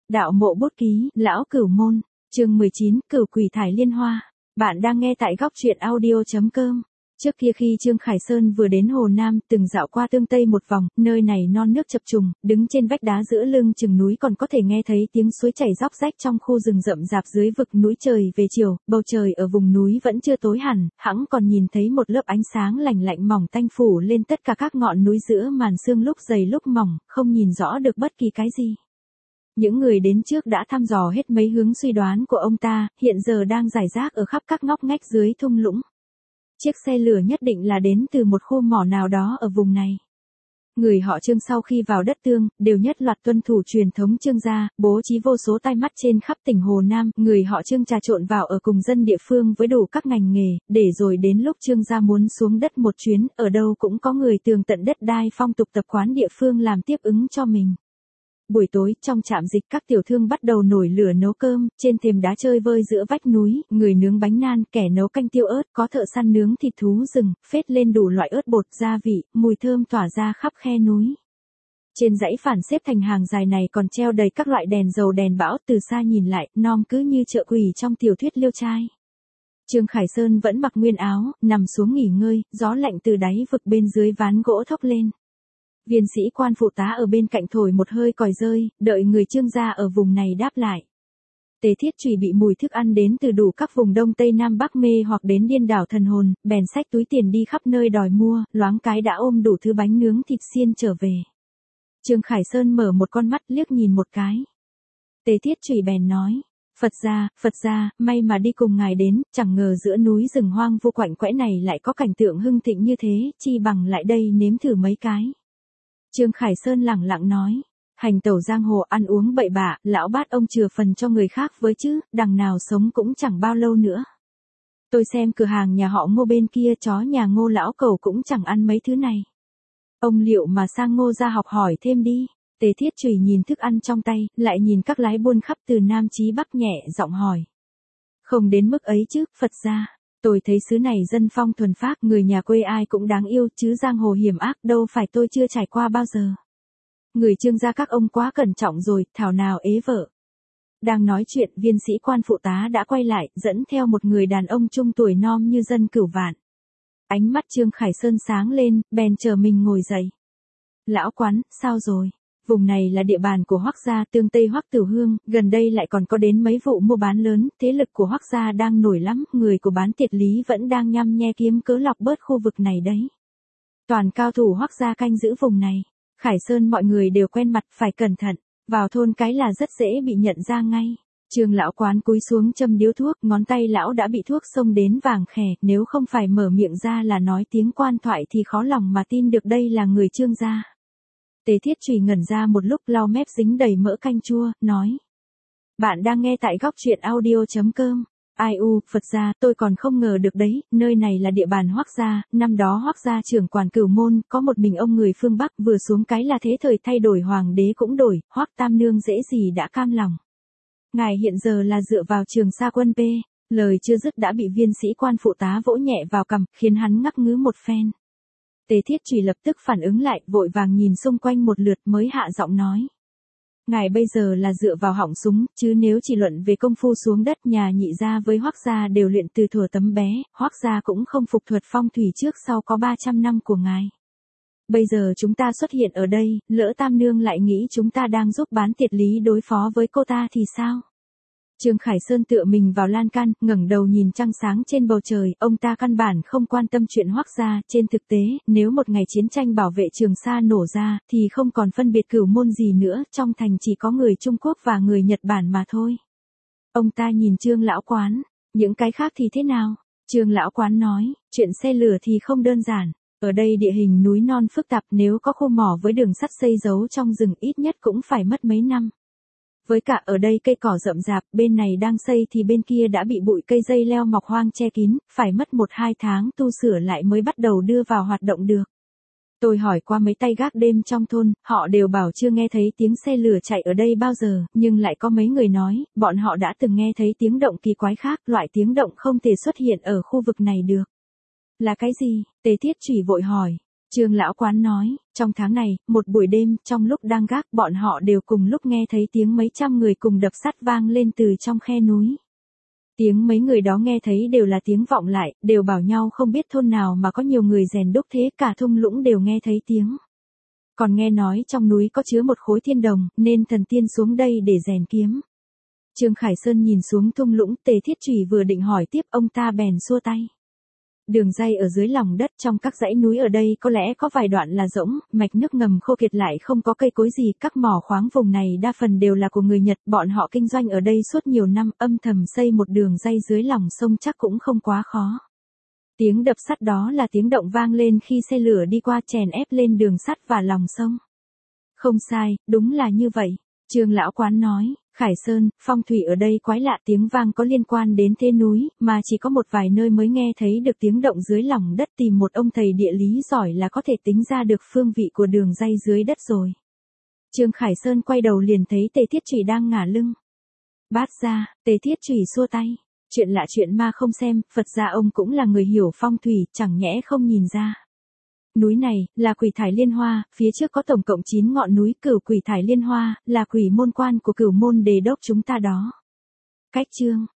Đạo mộ bút ký, Lão Cửu Môn, chương 19, Cửu Quỷ Thải Liên Hoa. Bạn đang nghe tại góc truyện audio.com. Trước kia khi Trương Khải Sơn vừa đến Hồ Nam, từng dạo qua Tương Tây một vòng, nơi này non nước chập trùng, đứng trên vách đá giữa lưng chừng núi còn có thể nghe thấy tiếng suối chảy róc rách trong khu rừng rậm rạp dưới vực núi. Trời về chiều, bầu trời ở vùng núi vẫn chưa tối hẳn, hẵng còn nhìn thấy một lớp ánh sáng lành lạnh mỏng tanh phủ lên tất cả các ngọn núi giữa màn sương lúc dày lúc mỏng, không nhìn rõ được bất kỳ cái gì. Những người đến trước đã thăm dò hết mấy hướng suy đoán của ông ta, hiện giờ đang rải rác ở khắp các ngóc ngách dưới thung lũng. Chiếc xe lửa nhất định là đến từ một khu mỏ nào đó ở vùng này. Người họ Trương sau khi vào đất Tương, đều nhất loạt tuân thủ truyền thống Trương gia, bố trí vô số tai mắt trên khắp tỉnh Hồ Nam. Người họ Trương trà trộn vào ở cùng dân địa phương với đủ các ngành nghề, để rồi đến lúc Trương gia muốn xuống đất một chuyến, ở đâu cũng có người tường tận đất đai phong tục tập quán địa phương làm tiếp ứng cho mình. Buổi tối, trong trạm dịch các tiểu thương bắt đầu nổi lửa nấu cơm, trên thềm đá chơi vơi giữa vách núi, người nướng bánh nan, kẻ nấu canh tiêu ớt, có thợ săn nướng thịt thú rừng, phết lên đủ loại ớt bột, gia vị, mùi thơm tỏa ra khắp khe núi. Trên dãy phản xếp thành hàng dài này còn treo đầy các loại đèn dầu đèn bão, từ xa nhìn lại, nom cứ như chợ quỷ trong tiểu thuyết Liêu Trai. Trương Khải Sơn vẫn mặc nguyên áo, nằm xuống nghỉ ngơi, gió lạnh từ đáy vực bên dưới ván gỗ thốc lên. Viên sĩ quan phụ tá ở bên cạnh thổi một hơi còi rơi, đợi người Trương gia ở vùng này đáp lại. Tề Thiết Trùy bị mùi thức ăn đến từ đủ các vùng Đông Tây Nam Bắc mê hoặc đến điên đảo thần hồn, bèn xách túi tiền đi khắp nơi đòi mua, loáng cái đã ôm đủ thứ bánh nướng thịt xiên trở về. Trương Khải Sơn mở một con mắt liếc nhìn một cái. Tề Thiết Trùy bèn nói, Phật gia, may mà đi cùng ngài đến, chẳng ngờ giữa núi rừng hoang vu quạnh quẽ này lại có cảnh tượng hưng thịnh như thế, chi bằng lại đây nếm thử mấy cái. Trương Khải Sơn lẳng lặng nói, hành tẩu giang hồ ăn uống bậy bạ, lão bát ông chừa phần cho người khác với chứ, đằng nào sống cũng chẳng bao lâu nữa. Tôi xem cửa hàng nhà họ Ngô bên kia, chó nhà Ngô lão cẩu cũng chẳng ăn mấy thứ này. Ông liệu mà sang Ngô ra học hỏi thêm đi. Tề Thiết Trùy nhìn thức ăn trong tay, lại nhìn các lái buôn khắp từ Nam chí Bắc nhẹ giọng hỏi. Không đến mức ấy chứ, Phật gia. Tôi thấy xứ này dân phong thuần phác, người nhà quê ai cũng đáng yêu, chứ giang hồ hiểm ác đâu phải tôi chưa trải qua bao giờ. Người Trương gia các ông quá cẩn trọng rồi, thảo nào ế vợ. Đang nói chuyện, viên sĩ quan phụ tá đã quay lại, dẫn theo một người đàn ông trung tuổi non như dân Cửu Vạn. Ánh mắt Trương Khải Sơn sáng lên, bèn chờ mình ngồi dậy. Lão Quán, sao rồi? Vùng này là địa bàn của Hoắc gia, Tương Tây Hoắc Tử Hương, gần đây lại còn có đến mấy vụ mua bán lớn, thế lực của Hoắc gia đang nổi lắm, người của bán tiệt lý vẫn đang nhăm nhe kiếm cớ lọc bớt khu vực này đấy. Toàn cao thủ Hoắc gia canh giữ vùng này. Khải Sơn mọi người đều quen mặt, phải cẩn thận, vào thôn cái là rất dễ bị nhận ra ngay. Trương lão quán cúi xuống châm điếu thuốc, ngón tay lão đã bị thuốc xông đến vàng khè, nếu không phải mở miệng ra là nói tiếng quan thoại thì khó lòng mà tin được đây là người Trương gia. Tề Thiết Trùy ngẩn ra một lúc, lau mép dính đầy mỡ canh chua, nói. Bạn đang nghe tại góc truyện audio.com. Ai u, Phật gia, tôi còn không ngờ được đấy, nơi này là địa bàn Hoắc gia, năm đó Hoắc gia trưởng quản Cửu Môn, có một mình ông người phương Bắc, vừa xuống cái là thế thời thay đổi hoàng đế cũng đổi, Hoắc Tam Nương dễ gì đã cam lòng. Ngài hiện giờ là dựa vào Trường Sa quân P, lời chưa dứt đã bị viên sĩ quan phụ tá vỗ nhẹ vào cằm, khiến hắn ngắc ngứ một phen. Tề Thiết Trùy lập tức phản ứng lại, vội vàng nhìn xung quanh một lượt mới hạ giọng nói. Ngài bây giờ là dựa vào họng súng, chứ nếu chỉ luận về công phu xuống đất, nhà Nhị gia với Hoắc gia đều luyện từ thuở tấm bé, Hoắc gia cũng không phục thuật phong thủy trước sau có 300 năm của ngài. Bây giờ chúng ta xuất hiện ở đây, lỡ Tam Nương lại nghĩ chúng ta đang giúp bán tiệt lý đối phó với cô ta thì sao? Trương Khải Sơn tựa mình vào lan can, ngẩng đầu nhìn trăng sáng trên bầu trời, ông ta căn bản không quan tâm chuyện Hoắc gia, trên thực tế, nếu một ngày chiến tranh bảo vệ Trường Sa nổ ra, thì không còn phân biệt Cửu Môn gì nữa, trong thành chỉ có người Trung Quốc và người Nhật Bản mà thôi. Ông ta nhìn Trương lão quán, những cái khác thì thế nào? Trương lão quán nói, chuyện xe lửa thì không đơn giản. Ở đây địa hình núi non phức tạp, nếu có khu mỏ với đường sắt xây giấu trong rừng ít nhất cũng phải mất mấy năm. Với cả ở đây cây cỏ rậm rạp, bên này đang xây thì bên kia đã bị bụi cây dây leo mọc hoang che kín, phải mất 1-2 tháng tu sửa lại mới bắt đầu đưa vào hoạt động được. Tôi hỏi qua mấy tay gác đêm trong thôn, họ đều bảo chưa nghe thấy tiếng xe lửa chạy ở đây bao giờ, nhưng lại có mấy người nói, bọn họ đã từng nghe thấy tiếng động kỳ quái khác, loại tiếng động không thể xuất hiện ở khu vực này được. Là cái gì? Tề Thiết Trùy vội hỏi. Trương lão quán nói, trong tháng này, một buổi đêm, trong lúc đang gác, bọn họ đều cùng lúc nghe thấy tiếng mấy trăm người cùng đập sắt vang lên từ trong khe núi. Tiếng mấy người đó nghe thấy đều là tiếng vọng lại, đều bảo nhau không biết thôn nào mà có nhiều người rèn đúc thế, cả thung lũng đều nghe thấy tiếng. Còn nghe nói trong núi có chứa một khối thiên đồng, nên thần tiên xuống đây để rèn kiếm. Trương Khải Sơn nhìn xuống thung lũng, Tề Thiết Trùy vừa định hỏi tiếp, ông ta bèn xua tay. Đường ray ở dưới lòng đất trong các dãy núi ở đây có lẽ có vài đoạn là rỗng, mạch nước ngầm khô kiệt lại không có cây cối gì, các mỏ khoáng vùng này đa phần đều là của người Nhật, bọn họ kinh doanh ở đây suốt nhiều năm, âm thầm xây một đường ray dưới lòng sông chắc cũng không quá khó. Tiếng đập sắt đó là tiếng động vang lên khi xe lửa đi qua chèn ép lên đường sắt và lòng sông. Không sai, đúng là như vậy. Trương lão quán nói, Khải Sơn, phong thủy ở đây quái lạ, tiếng vang có liên quan đến thế núi, mà chỉ có một vài nơi mới nghe thấy được tiếng động dưới lòng đất, tìm một ông thầy địa lý giỏi là có thể tính ra được phương vị của đường ray dưới đất rồi. Trương Khải Sơn quay đầu liền thấy Tề Thiết Trùy đang ngả lưng. Bát gia, Tề Thiết Trùy xua tay. Chuyện lạ chuyện ma không xem, Phật gia ông cũng là người hiểu phong thủy, chẳng nhẽ không nhìn ra. Núi này, là Quỷ Thải Liên Hoa, phía trước có tổng cộng 9 ngọn núi, Cửu Quỷ Thải Liên Hoa, là quỷ môn quan của Cửu Môn Đề Đốc chúng ta đó. Cách chương.